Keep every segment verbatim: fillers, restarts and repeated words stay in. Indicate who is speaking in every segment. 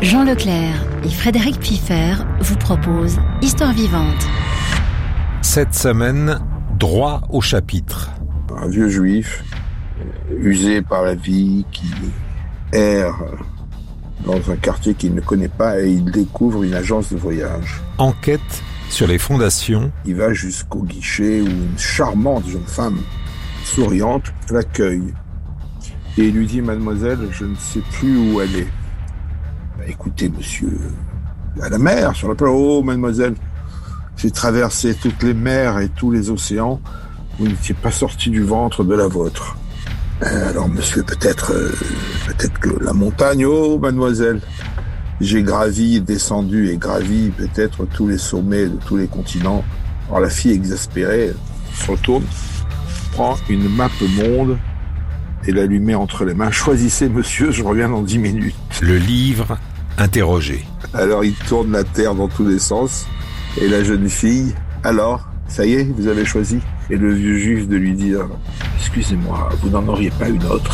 Speaker 1: Jean Leclerc et Frédéric Piffer vous proposent Histoire vivante.
Speaker 2: Cette semaine, droit au chapitre.
Speaker 3: Un vieux juif, usé par la vie, qui erre dans un quartier qu'il ne connaît pas et il découvre une agence de voyage.
Speaker 2: Enquête sur les fondations.
Speaker 3: Il va jusqu'au guichet où une charmante jeune femme, souriante, l'accueille. Et il lui dit « Mademoiselle, je ne sais plus où elle est. » Bah, « Écoutez, monsieur, à la mer, sur la plage. »« Oh, mademoiselle, j'ai traversé toutes les mers et tous les océans. Vous n'étiez pas sorti du ventre de la vôtre. » euh, Alors, monsieur, peut-être euh, peut-être que la montagne. »« Oh, mademoiselle, j'ai gravi, descendu et gravi peut-être tous les sommets de tous les continents. » Alors, la fille exaspérée se retourne, prend une map monde et la lui met entre les mains. « Choisissez, monsieur, je reviens dans dix minutes. »
Speaker 2: Le livre interrogé.
Speaker 3: Alors, il tourne la terre dans tous les sens. Et la jeune fille, « Alors, ça y est, vous avez choisi ?» Et le vieux juif de lui dire, « Excusez-moi, vous n'en auriez pas une autre. »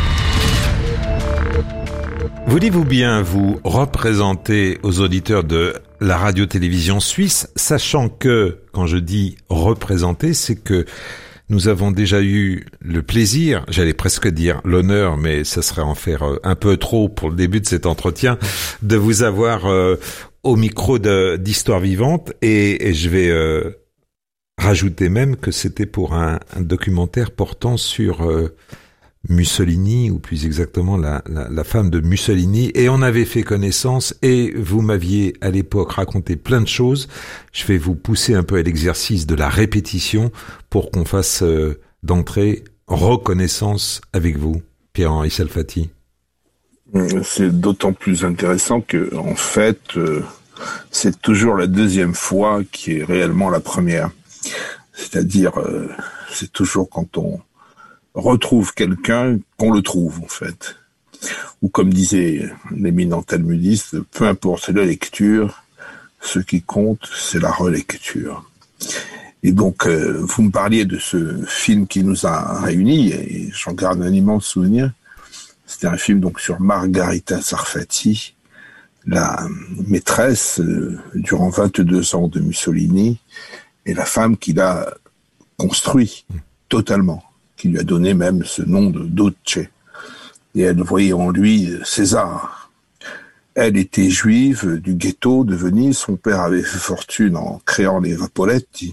Speaker 2: Voulez-vous bien vous représenter aux auditeurs de la radio-télévision suisse, sachant que, quand je dis représenter, c'est que nous avons déjà eu le plaisir, j'allais presque dire l'honneur, mais ça serait en faire un peu trop pour le début de cet entretien, de vous avoir euh, au micro de, d'Histoire vivante, et, et je vais euh, rajouter même que c'était pour un, un documentaire portant sur euh, Mussolini, ou plus exactement la, la, la femme de Mussolini, et on avait fait connaissance, et vous m'aviez à l'époque raconté plein de choses. Je vais vous pousser un peu à l'exercice de la répétition pour qu'on fasse euh, d'entrée reconnaissance avec vous, Pierre-Henri Salfati.
Speaker 3: C'est d'autant plus intéressant que, en fait, euh, c'est toujours la deuxième fois qui est réellement la première. C'est-à-dire, euh, c'est toujours quand on retrouve quelqu'un qu'on le trouve, en fait. Ou comme disait l'éminent talmudiste, peu importe la lecture, ce qui compte, c'est la relecture. Et donc, euh, vous me parliez de ce film qui nous a réunis, et j'en garde un immense souvenir. C'était un film donc sur Margarita Sarfati, la maîtresse euh, durant vingt-deux ans de Mussolini, et la femme qui l'a construit totalement, qui lui a donné même ce nom de Duce. Et elle voyait en lui César. Elle était juive du ghetto de Venise. Son père avait fait fortune en créant les Vaporetti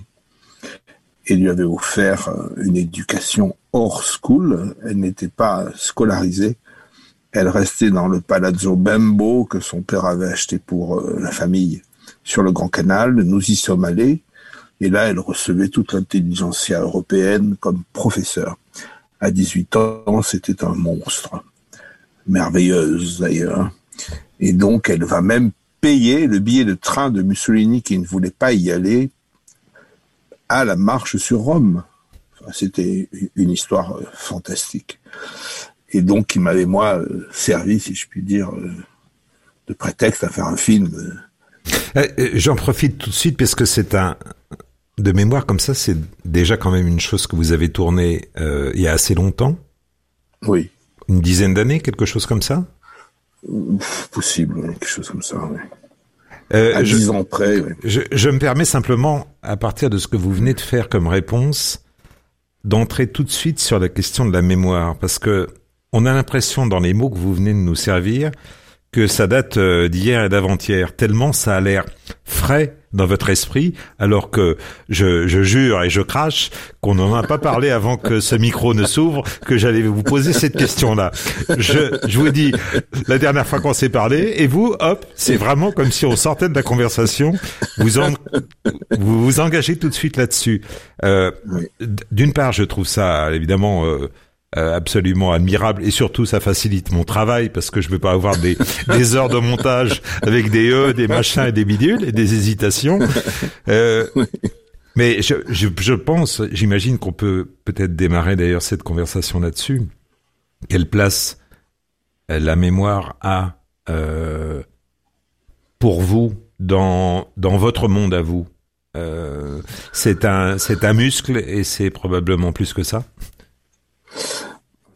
Speaker 3: et lui avait offert une éducation hors school. Elle n'était pas scolarisée. Elle restait dans le Palazzo Bembo que son père avait acheté pour la famille sur le Grand Canal. Nous y sommes allés. Et là, elle recevait toute l'intelligentsia européenne comme professeure. À dix-huit ans, c'était un monstre. Merveilleuse, d'ailleurs. Et donc, elle va même payer le billet de train de Mussolini qui ne voulait pas y aller à la marche sur Rome. Enfin, c'était une histoire fantastique. Et donc, il m'avait, moi, servi, si je puis dire, de prétexte à faire un film.
Speaker 2: Euh, j'en profite tout de suite parce que c'est un... De mémoire comme ça, c'est déjà quand même une chose que vous avez tournée euh, il y a assez longtemps.
Speaker 3: Oui.
Speaker 2: Une dizaine d'années, quelque chose comme ça.
Speaker 3: Possible, quelque chose comme ça. Oui.
Speaker 2: Euh,
Speaker 3: à dix ans près. Oui.
Speaker 2: Je, je me permets simplement, à partir de ce que vous venez de faire comme réponse, d'entrer tout de suite sur la question de la mémoire, parce que on a l'impression dans les mots que vous venez de nous servir que ça date d'hier et d'avant-hier, tellement ça a l'air frais dans votre esprit, alors que je, je jure et je crache qu'on n'en a pas parlé avant que ce micro ne s'ouvre, que j'allais vous poser cette question-là. Je, je vous dis, la dernière fois qu'on s'est parlé, et vous, hop, c'est vraiment comme si on sortait de la conversation, vous en, vous, vous engagez tout de suite là-dessus. Euh,
Speaker 3: oui.
Speaker 2: D'une part, je trouve ça, évidemment, euh, Euh, absolument admirable, et surtout ça facilite mon travail parce que je veux pas avoir des, des heures de montage avec des E, des machins et des bidules et des hésitations. Euh, mais je, je, je pense, j'imagine qu'on peut peut-être démarrer d'ailleurs cette conversation là-dessus. Quelle place la mémoire a euh, pour vous dans dans votre monde à vous? Euh, c'est un c'est un muscle et c'est probablement plus que ça.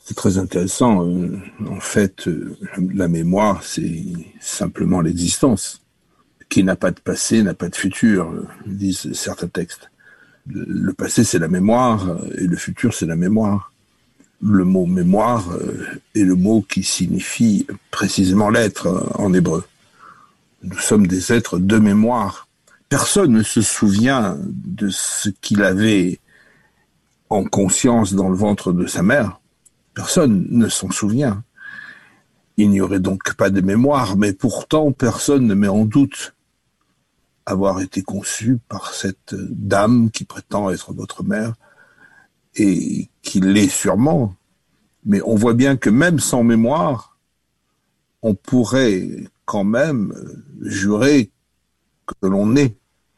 Speaker 3: C'est très intéressant. Euh, en fait, euh, la mémoire, c'est simplement l'existence. Qui n'a pas de passé n'a pas de futur, euh, disent certains textes. Le, le passé, c'est la mémoire, euh, et le futur, c'est la mémoire. Le mot mémoire euh, est le mot qui signifie précisément l'être euh, en hébreu. Nous sommes des êtres de mémoire. Personne ne se souvient de ce qu'il avait en conscience dans le ventre de sa mère. Personne ne s'en souvient. Il n'y aurait donc pas de mémoire, mais pourtant personne ne met en doute avoir été conçu par cette dame qui prétend être votre mère et qui l'est sûrement. Mais on voit bien que même sans mémoire, on pourrait quand même jurer que l'on est.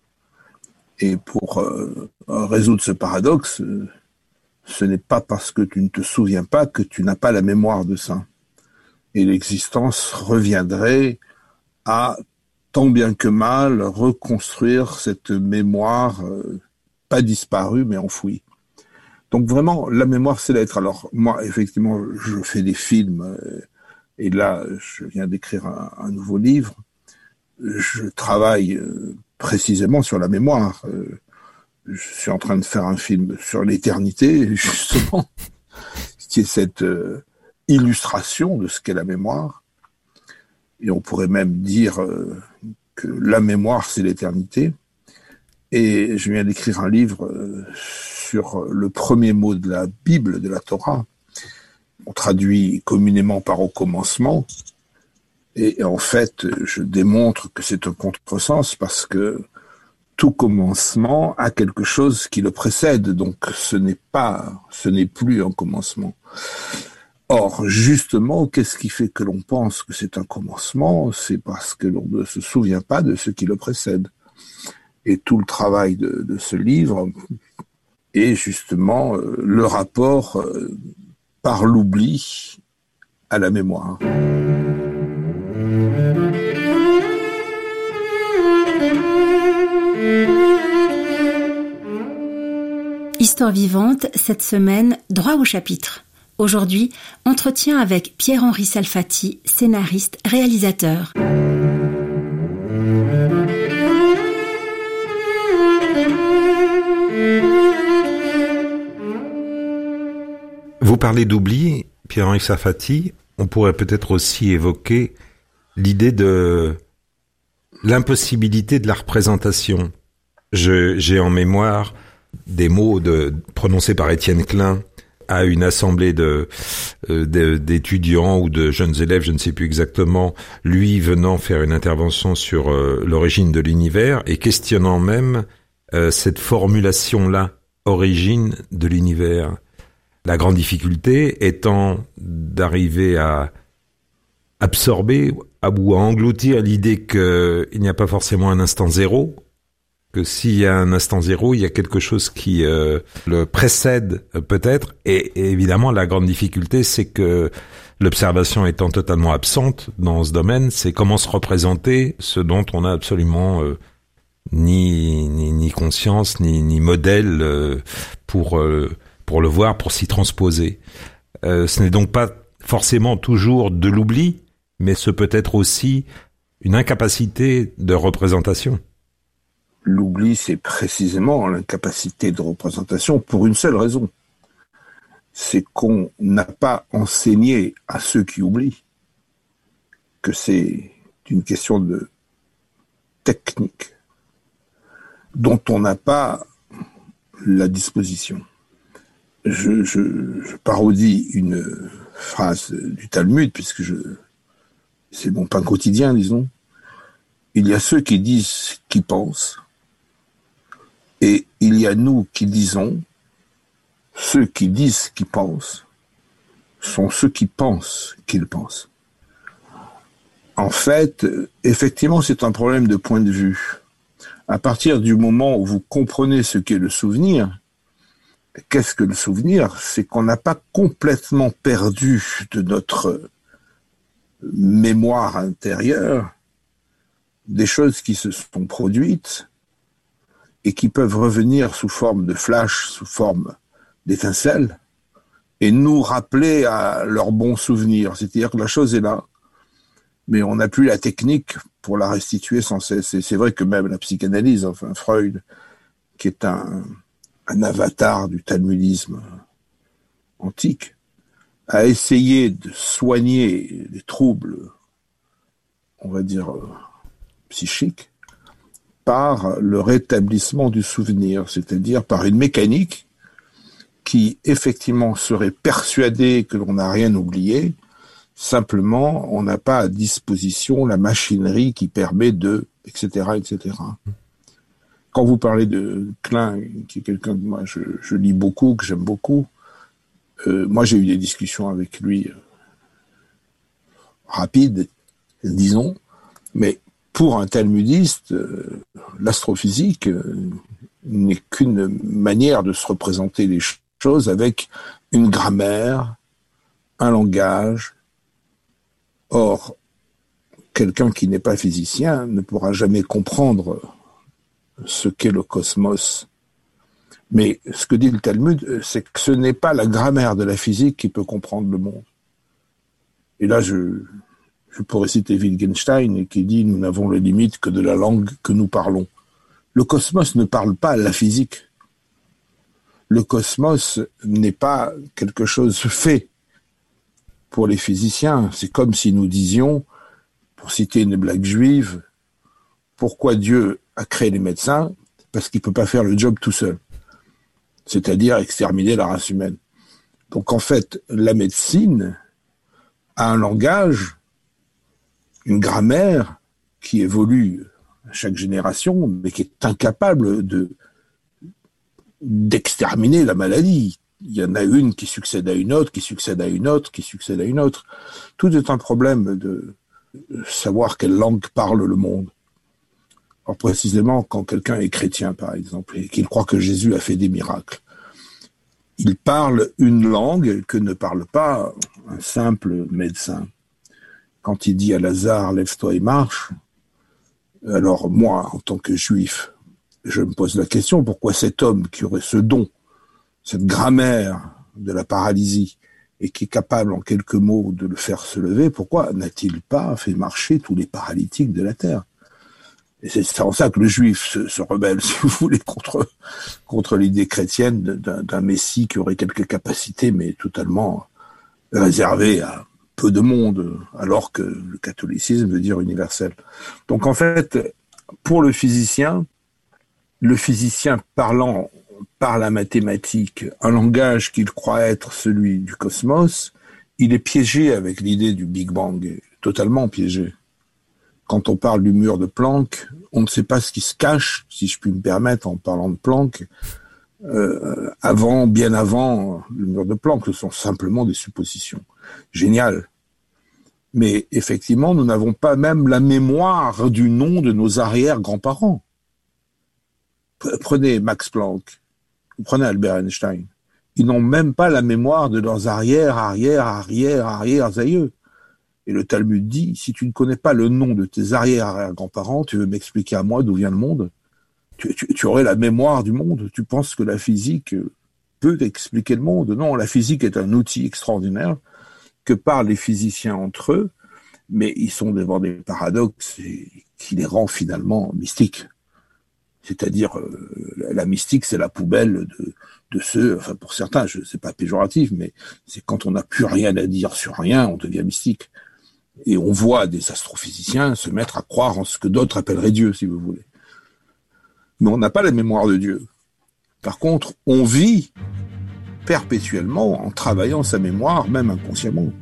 Speaker 3: Et pour euh, résoudre ce paradoxe, euh, ce n'est pas parce que tu ne te souviens pas que tu n'as pas la mémoire de ça. Et l'existence reviendrait à, tant bien que mal, reconstruire cette mémoire, euh, pas disparue, mais enfouie. Donc vraiment, la mémoire, c'est l'être. Alors moi, effectivement, je fais des films, euh, et là, je viens d'écrire un, un nouveau livre. Je travaille euh, précisément sur la mémoire. Euh, je suis en train de faire un film sur l'éternité, justement, qui est cette euh, illustration de ce qu'est la mémoire. Et on pourrait même dire euh, que la mémoire, c'est l'éternité. Et je viens d'écrire un livre euh, sur le premier mot de la Bible, de la Torah. On traduit communément par « au commencement ». Et en fait, je démontre que c'est un contresens parce que tout commencement a quelque chose qui le précède. Donc ce n'est pas, ce n'est plus un commencement. Or, justement, qu'est-ce qui fait que l'on pense que c'est un commencement? C'est parce que l'on ne se souvient pas de ce qui le précède. Et tout le travail de, de ce livre est justement euh, le rapport euh, par l'oubli à la mémoire.
Speaker 1: Histoire vivante, cette semaine, droit au chapitre. Aujourd'hui, entretien avec Pierre-Henri Salfati, scénariste, réalisateur.
Speaker 2: Vous parlez d'oubli, Pierre-Henri Salfati, on pourrait peut-être aussi évoquer l'idée de l'impossibilité de la représentation. Je, j'ai en mémoire des mots de, prononcés par Étienne Klein à une assemblée de, euh, de, d'étudiants ou de jeunes élèves, je ne sais plus exactement, lui venant faire une intervention sur euh, l'origine de l'univers et questionnant même euh, cette formulation-là, origine de l'univers. La grande difficulté étant d'arriver à absorber ou à engloutir l'idée qu'il n'y a pas forcément un instant zéro, que s'il y a un instant zéro, il y a quelque chose qui euh, le précède euh, peut-être. Et, et évidemment, la grande difficulté, c'est que l'observation étant totalement absente dans ce domaine, c'est comment se représenter ce dont on n'a absolument euh, ni, ni ni conscience, ni, ni modèle euh, pour euh, pour le voir, pour s'y transposer. Euh, ce n'est donc pas forcément toujours de l'oubli, mais ce peut être aussi une incapacité de représentation.
Speaker 3: L'oubli, c'est précisément l'incapacité de représentation pour une seule raison. C'est qu'on n'a pas enseigné à ceux qui oublient que c'est une question de technique dont on n'a pas la disposition. Je, je, je parodie une phrase du Talmud, puisque je, c'est mon pain quotidien, disons. Il y a ceux qui disent qu'ils pensent, et il y a nous qui disons, ceux qui disent qu'ils pensent sont ceux qui pensent qu'ils pensent. En fait, effectivement, c'est un problème de point de vue. À partir du moment où vous comprenez ce qu'est le souvenir, qu'est-ce que le souvenir? C'est qu'on n'a pas complètement perdu de notre mémoire intérieure des choses qui se sont produites et qui peuvent revenir sous forme de flash, sous forme d'étincelles, et nous rappeler à leurs bons souvenirs. C'est-à-dire que la chose est là, mais on n'a plus la technique pour la restituer sans cesse. Et c'est vrai que même la psychanalyse, enfin Freud, qui est un, un avatar du talmudisme antique, a essayé de soigner les troubles, on va dire, euh, psychiques, par le rétablissement du souvenir, c'est-à-dire par une mécanique qui, effectivement, serait persuadée que l'on n'a rien oublié, simplement, on n'a pas à disposition la machinerie qui permet de, et cetera, et cetera. Quand vous parlez de Klein, qui est quelqu'un que moi je, je lis beaucoup, que j'aime beaucoup, Euh, moi, j'ai eu des discussions avec lui euh, rapides, disons, mais pour un talmudiste, euh, l'astrophysique euh, n'est qu'une manière de se représenter les choses avec une grammaire, un langage. Or, quelqu'un qui n'est pas physicien ne pourra jamais comprendre ce qu'est le cosmos. Mais ce que dit le Talmud, c'est que ce n'est pas la grammaire de la physique qui peut comprendre le monde. Et là, je, je pourrais citer Wittgenstein qui dit « Nous n'avons les limites que de la langue que nous parlons ». Le cosmos ne parle pas la physique. Le cosmos n'est pas quelque chose fait pour les physiciens. C'est comme si nous disions, pour citer une blague juive, pourquoi Dieu a créé les médecins ? Parce qu'il ne peut pas faire le job tout seul. C'est-à-dire exterminer la race humaine. Donc en fait, la médecine a un langage, une grammaire qui évolue à chaque génération, mais qui est incapable de d'exterminer la maladie. Il y en a une qui succède à une autre, qui succède à une autre, qui succède à une autre. Tout est un problème de savoir quelle langue parle le monde. Alors précisément, quand quelqu'un est chrétien, par exemple, et qu'il croit que Jésus a fait des miracles, il parle une langue que ne parle pas un simple médecin. Quand il dit à Lazare, lève-toi et marche, alors moi, en tant que juif, je me pose la question, pourquoi cet homme qui aurait ce don, cette grammaire de la paralysie, et qui est capable en quelques mots de le faire se lever, pourquoi n'a-t-il pas fait marcher tous les paralytiques de la terre ? Et c'est en ça que le juif se, se rebelle, si vous voulez, contre, contre l'idée chrétienne d'un, d'un Messie qui aurait quelques capacités, mais totalement réservées à peu de monde, alors que le catholicisme veut dire universel. Donc en fait, pour le physicien, le physicien parlant par la mathématique un langage qu'il croit être celui du cosmos, il est piégé avec l'idée du Big Bang, totalement piégé. Quand on parle du mur de Planck, on ne sait pas ce qui se cache, si je puis me permettre, en parlant de Planck, euh, avant, bien avant le mur de Planck. Ce sont simplement des suppositions. Génial. Mais effectivement, nous n'avons pas même la mémoire du nom de nos arrière-grands-parents. Prenez Max Planck, ou prenez Albert Einstein. Ils n'ont même pas la mémoire de leurs arrière, arrière, arrière, arrière aïeux. Et le Talmud dit, si tu ne connais pas le nom de tes arrière-arrière-grands-parents, tu veux m'expliquer à moi d'où vient le monde ? tu, tu, tu aurais la mémoire du monde. Tu penses que la physique peut expliquer le monde ? Non, la physique est un outil extraordinaire que parlent les physiciens entre eux, mais ils sont devant des paradoxes et qui les rend finalement mystiques. C'est-à-dire, euh, la mystique, c'est la poubelle de, de ceux, enfin pour certains, je sais pas péjoratif, mais c'est quand on n'a plus rien à dire sur rien, on devient mystique. Et on voit des astrophysiciens se mettre à croire en ce que d'autres appelleraient Dieu, si vous voulez. Mais on n'a pas la mémoire de Dieu. Par contre, on vit perpétuellement en travaillant sa mémoire, même inconsciemment.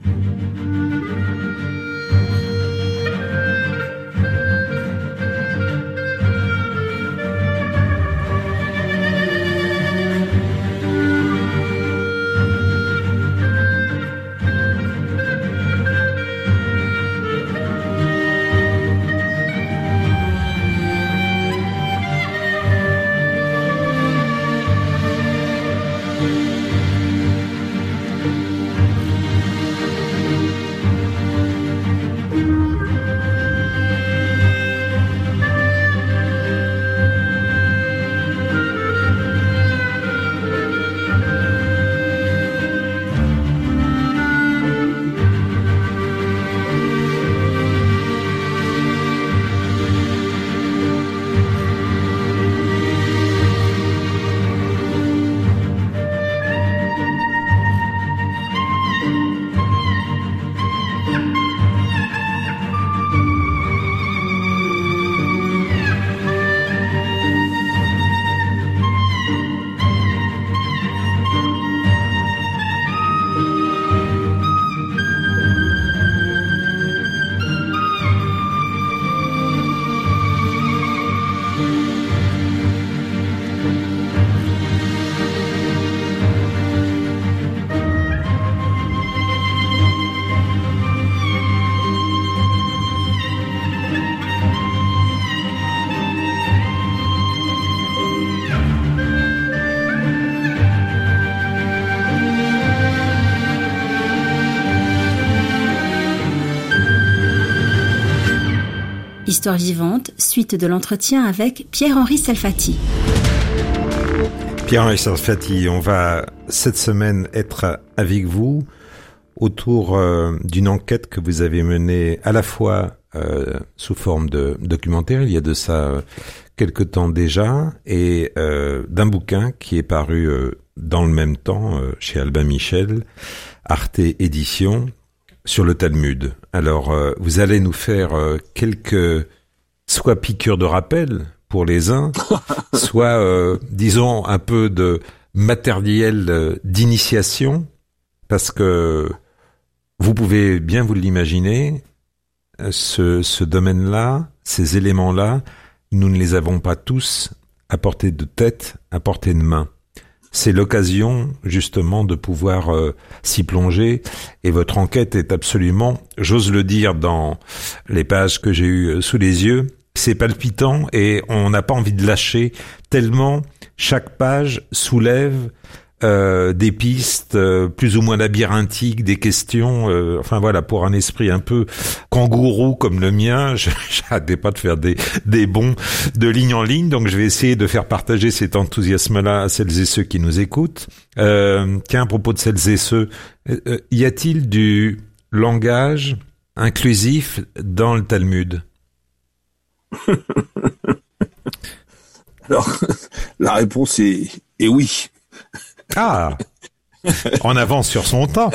Speaker 1: Histoire vivante, suite de l'entretien avec Pierre-Henri Salfati.
Speaker 2: Pierre-Henri Salfati, on va cette semaine être avec vous autour euh, d'une enquête que vous avez menée à la fois euh, sous forme de documentaire, il y a de ça euh, quelque temps déjà, et euh, d'un bouquin qui est paru euh, dans le même temps euh, chez Albin Michel, Arte Édition, sur le Talmud. Alors, euh, vous allez nous faire euh, quelques, soit piqûres de rappel pour les uns, soit, euh, disons, un peu de matériel euh, d'initiation, parce que vous pouvez bien vous l'imaginer, ce, ce domaine-là, ces éléments-là, nous ne les avons pas tous à portée de tête, à portée de main. C'est l'occasion, justement, de pouvoir euh, s'y plonger. Et votre enquête est absolument, j'ose le dire dans les pages que j'ai eues sous les yeux, c'est palpitant et on n'a pas envie de lâcher tellement chaque page soulève euh, des pistes euh, plus ou moins labyrinthiques, des questions. Euh, enfin voilà, pour un esprit un peu kangourou comme le mien, je j'arrêtais pas de faire des des bonds de ligne en ligne. Donc je vais essayer de faire partager cet enthousiasme-là à celles et ceux qui nous écoutent. Euh, tiens, à propos de celles et ceux, euh, y a-t-il du langage inclusif dans le Talmud?
Speaker 3: Alors, la réponse est, est oui.
Speaker 2: Ah, en avance sur son temps.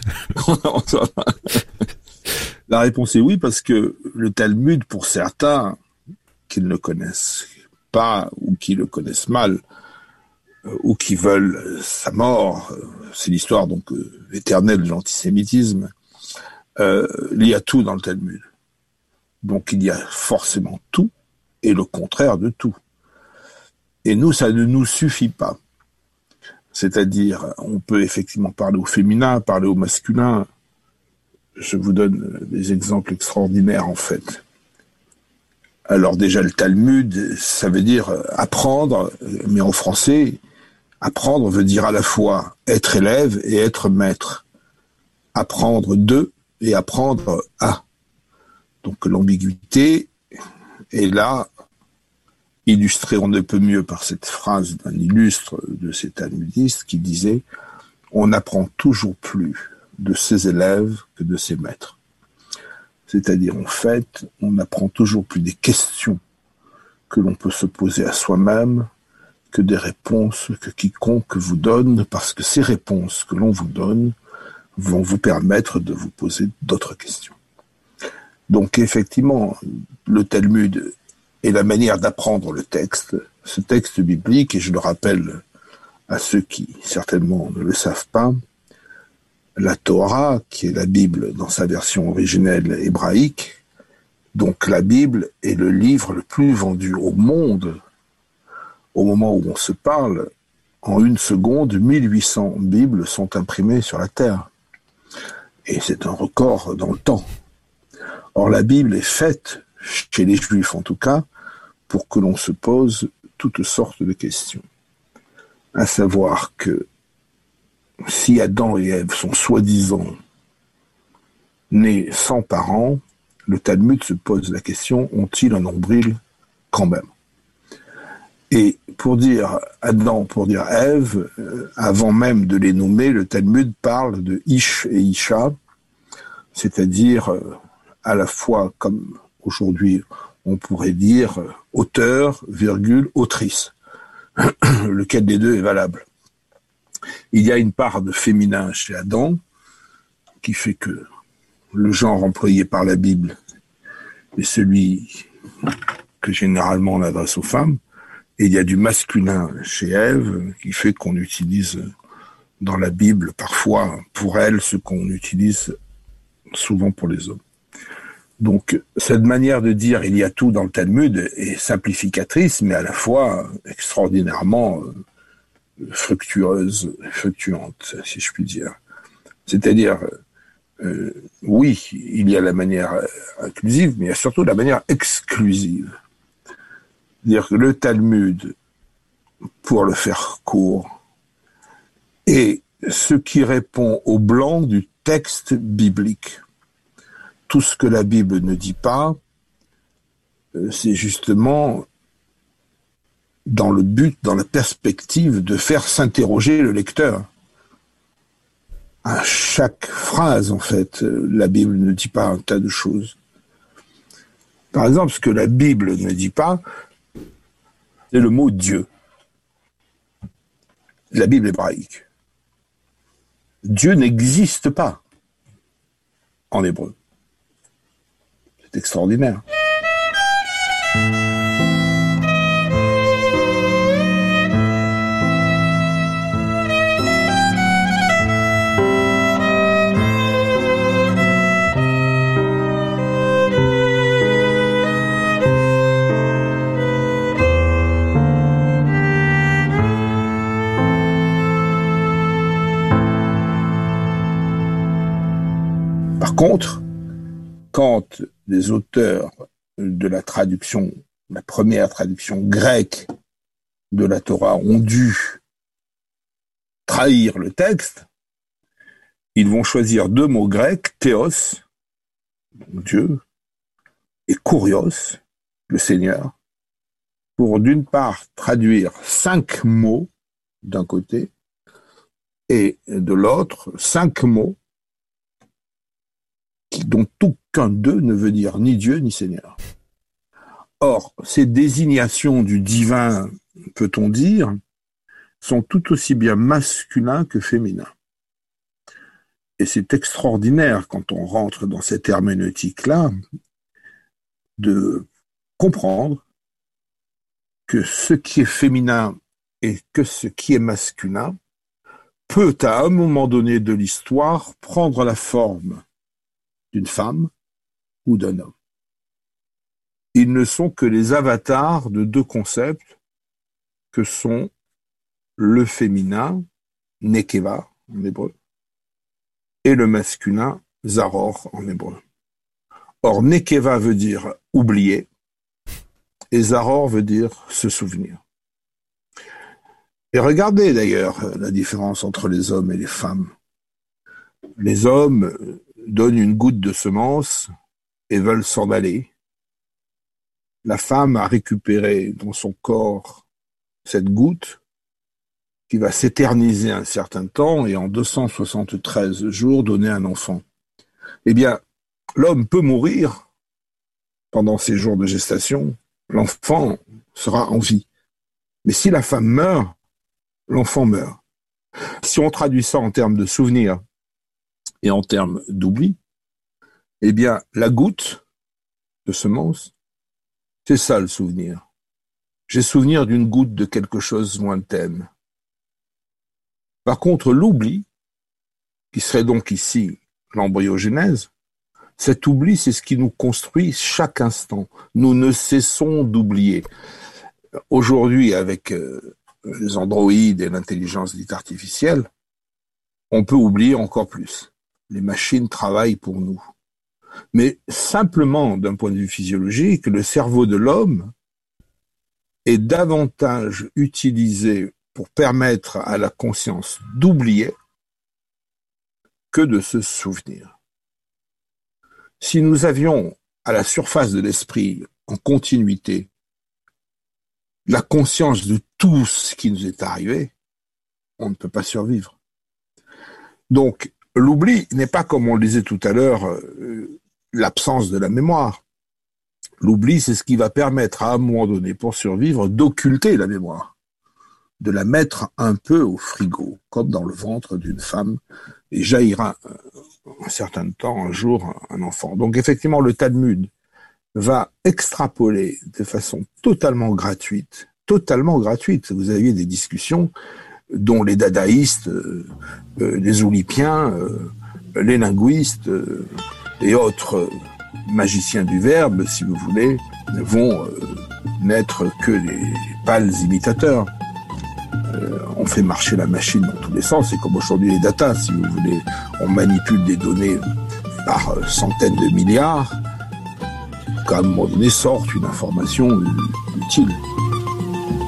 Speaker 3: La réponse est oui, parce que le Talmud, pour certains qui ne le connaissent pas ou qui le connaissent mal, euh, ou qui veulent sa mort, euh, c'est l'histoire donc euh, éternelle de l'antisémitisme, euh, il y a tout dans le Talmud. Donc il y a forcément tout et le contraire de tout. Et nous, ça ne nous suffit pas. C'est-à-dire, on peut effectivement parler au féminin, parler au masculin. Je vous donne des exemples extraordinaires, en fait. Alors déjà, le Talmud, ça veut dire apprendre, mais en français, apprendre veut dire à la fois être élève et être maître. Apprendre de et apprendre à. Donc l'ambiguïté est là, illustrée on ne peut mieux par cette phrase d'un illustre de ces talmudistes qui disait « On apprend toujours plus de ses élèves que de ses maîtres ». C'est-à-dire, en fait, on apprend toujours plus des questions que l'on peut se poser à soi-même que des réponses que quiconque vous donne, parce que ces réponses que l'on vous donne vont vous permettre de vous poser d'autres questions. Donc effectivement, le Talmud est la manière d'apprendre le texte, ce texte biblique, et je le rappelle à ceux qui certainement ne le savent pas, la Torah, qui est la Bible dans sa version originelle hébraïque, donc la Bible est le livre le plus vendu au monde. Au moment où on se parle, en une seconde, mille huit cents Bibles sont imprimées sur la terre. Et c'est un record dans le temps. Or, la Bible est faite, chez les Juifs en tout cas, pour que l'on se pose toutes sortes de questions. À savoir que si Adam et Ève sont soi-disant nés sans parents, le Talmud se pose la question, ont-ils un nombril quand même? Et pour dire Adam, pour dire Ève, euh, avant même de les nommer, le Talmud parle de Ish et Isha, c'est-à-dire euh, à la fois, comme aujourd'hui on pourrait dire, euh, auteur, virgule, autrice. Lequel des deux est valable? Il y a une part de féminin chez Adam qui fait que le genre employé par la Bible est celui que généralement on adresse aux femmes, et il y a du masculin chez Ève qui fait qu'on utilise dans la Bible parfois pour elle ce qu'on utilise souvent pour les hommes. Donc cette manière de dire il y a tout dans le Talmud est simplificatrice, mais à la fois extraordinairement fructueuse, fluctuante, si je puis dire. C'est-à-dire, euh, oui, il y a la manière inclusive, mais il y a surtout la manière exclusive. C'est-à-dire que le Talmud, pour le faire court, est ce qui répond au blanc du texte biblique. Tout ce que la Bible ne dit pas c'est justement dans le but, dans la perspective de faire s'interroger le lecteur. À chaque phrase, en fait, la Bible ne dit pas un tas de choses. Par exemple, ce que la Bible ne dit pas, c'est le mot Dieu. La Bible hébraïque. Dieu n'existe pas en hébreu. C'est extraordinaire. Par contre, quand les auteurs de la traduction, la première traduction grecque de la Torah ont dû trahir le texte, ils vont choisir deux mots grecs, théos, Dieu, et kurios, le Seigneur, pour d'une part traduire cinq mots d'un côté et de l'autre cinq mots dont aucun d'eux ne veut dire ni Dieu ni Seigneur. Or, ces désignations du divin, peut-on dire, sont tout aussi bien masculins que féminins. Et c'est extraordinaire, quand on rentre dans cette herméneutique-là, de comprendre que ce qui est féminin et que ce qui est masculin peut, à un moment donné de l'histoire, prendre la forme d'une femme ou d'un homme. Ils ne sont que les avatars de deux concepts que sont le féminin, nekeva en hébreu, et le masculin, zaror en hébreu. Or, nekeva veut dire oublier, et zaror veut dire se souvenir. Et regardez d'ailleurs la différence entre les hommes et les femmes. Les hommes donnent une goutte de semence et veulent s'en aller. La femme a récupéré dans son corps cette goutte qui va s'éterniser un certain temps et en deux cent soixante-treize jours donner un enfant. Eh bien, l'homme peut mourir pendant ces jours de gestation, l'enfant sera en vie. Mais si la femme meurt, l'enfant meurt. Si on traduit ça en termes de souvenir et en termes d'oubli, eh bien, la goutte de semence, c'est ça le souvenir. J'ai souvenir d'une goutte de quelque chose lointaine. Par contre, l'oubli, qui serait donc ici l'embryogenèse, cet oubli, c'est ce qui nous construit chaque instant. Nous ne cessons d'oublier. Aujourd'hui, avec euh, les androïdes et l'intelligence dite artificielle, on peut oublier encore plus. Les machines travaillent pour nous. Mais simplement, d'un point de vue physiologique, le cerveau de l'homme est davantage utilisé pour permettre à la conscience d'oublier que de se souvenir. Si nous avions à la surface de l'esprit, en continuité, la conscience de tout ce qui nous est arrivé, on ne peut pas survivre. Donc, l'oubli n'est pas, comme on le disait tout à l'heure, euh, l'absence de la mémoire. L'oubli, c'est ce qui va permettre à un moment donné, pour survivre, d'occulter la mémoire, de la mettre un peu au frigo, comme dans le ventre d'une femme, et jaillira un certain temps, un jour, un enfant. Donc effectivement, le Talmud va extrapoler de façon totalement gratuite, totalement gratuite. Vous aviez des discussions dont les dadaïstes, euh, euh, les oulipiens, euh, les linguistes euh, et autres euh, magiciens du verbe, si vous voulez, vont euh, n'être que des pâles imitateurs. Euh, on fait marcher la machine dans tous les sens, c'est comme aujourd'hui les data, si vous voulez, on manipule des données par euh, centaines de milliards, qu'à un moment donné sortent une information utile.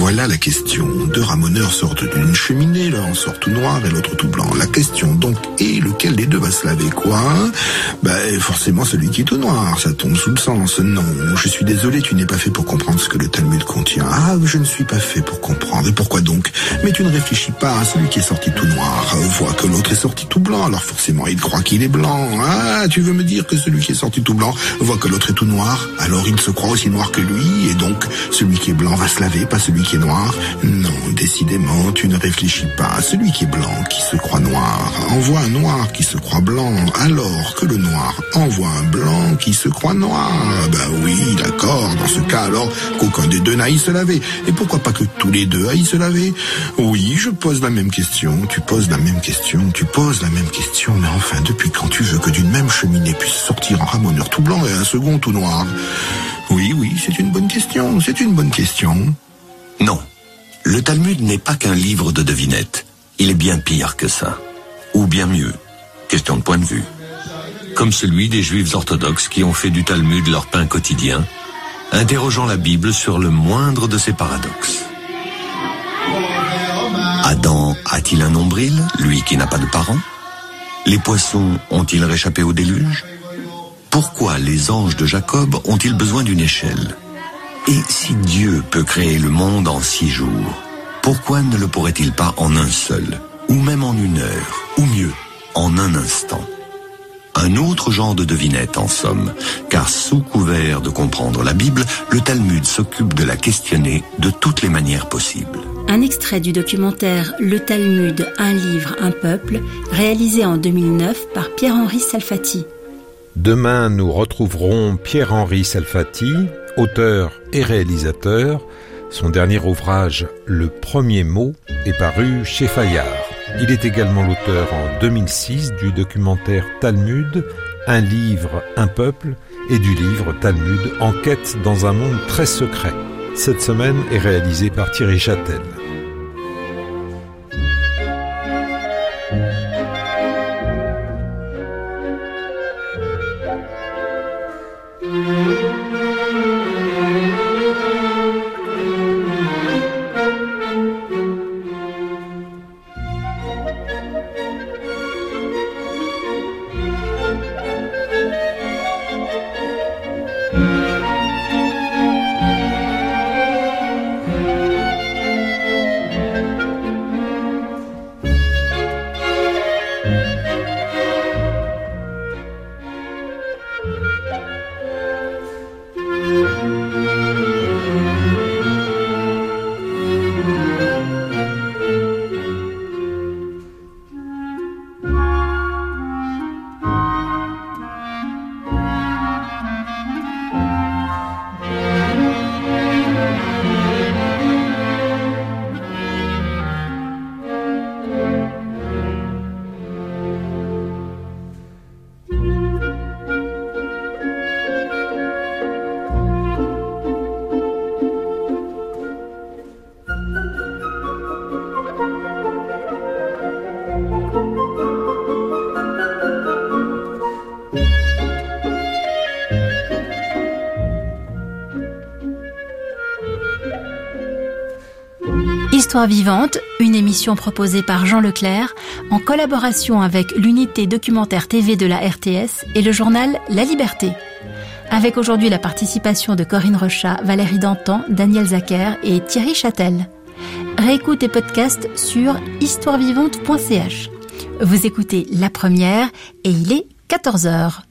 Speaker 4: Voilà la question. Deux ramoneurs sortent d'une cheminée, l'un en sort tout noir et l'autre tout blanc. La question donc est lequel des deux va se laver quoi? Ben forcément celui qui est tout noir, ça tombe sous le sens. Non, je suis désolé, tu n'es pas fait pour comprendre ce que le Talmud contient. Ah, je ne suis pas fait pour comprendre. Et pourquoi donc? Mais tu ne réfléchis pas à celui qui est sorti tout noir. Voit que l'autre est sorti tout blanc, alors forcément il croit qu'il est blanc. Ah, tu veux me dire que celui qui est sorti tout blanc voit que l'autre est tout noir, alors il se croit aussi noir que lui, et donc celui qui est blanc va se laver, pas celui qui est noir? Non, décidément, tu ne réfléchis pas. Celui qui est blanc, qui se croit noir, envoie un noir qui se croit blanc, alors que le noir envoie un blanc qui se croit noir. Ben oui, d'accord, dans ce cas alors qu'aucun des deux n'aille se laver. Et pourquoi pas que tous les deux aillent se laver? Oui, je pose la même question, tu poses la même question, tu poses la même question, mais enfin, depuis quand tu veux que d'une même cheminée puisse sortir un ramoneur tout blanc et un second tout noir? Oui, oui, c'est une bonne question, c'est une bonne question.
Speaker 5: Non, le Talmud n'est pas qu'un livre de devinettes. Il est bien pire que ça. Ou bien mieux. Question de point de vue. Comme celui des Juifs orthodoxes qui ont fait du Talmud leur pain quotidien, interrogeant la Bible sur le moindre de ses paradoxes. Adam a-t-il un nombril, lui qui n'a pas de parents? Les poissons ont-ils réchappé au déluge? Pourquoi les anges de Jacob ont-ils besoin d'une échelle? Et si Dieu peut créer le monde en six jours, pourquoi ne le pourrait-il pas en un seul, ou même en une heure, ou mieux, en un instant? Un autre genre de devinette en somme, car sous couvert de comprendre la Bible, le Talmud s'occupe de la questionner de toutes les manières possibles.
Speaker 1: Un extrait du documentaire Le Talmud, un livre, un peuple, réalisé en deux mille neuf par Pierre-Henri Salfati.
Speaker 2: Demain, nous retrouverons Pierre-Henri Salfati, auteur et réalisateur. Son dernier ouvrage, Le Premier Mot, est paru chez Fayard. Il est également l'auteur en deux mille six du documentaire Talmud, un livre, un peuple, et du livre Talmud, Enquête dans un monde très secret. Cette semaine est réalisée par Thierry Châtel.
Speaker 1: Histoire vivante, une émission proposée par Jean Leclerc en collaboration avec l'unité documentaire T V de la R T S et le journal La Liberté. Avec aujourd'hui la participation de Corinne Rechat, Valérie Dantan, Daniel Zacher et Thierry Châtel. Réécoute et podcast sur histoire vivante point c h. Vous écoutez La Première et il est quatorze heures.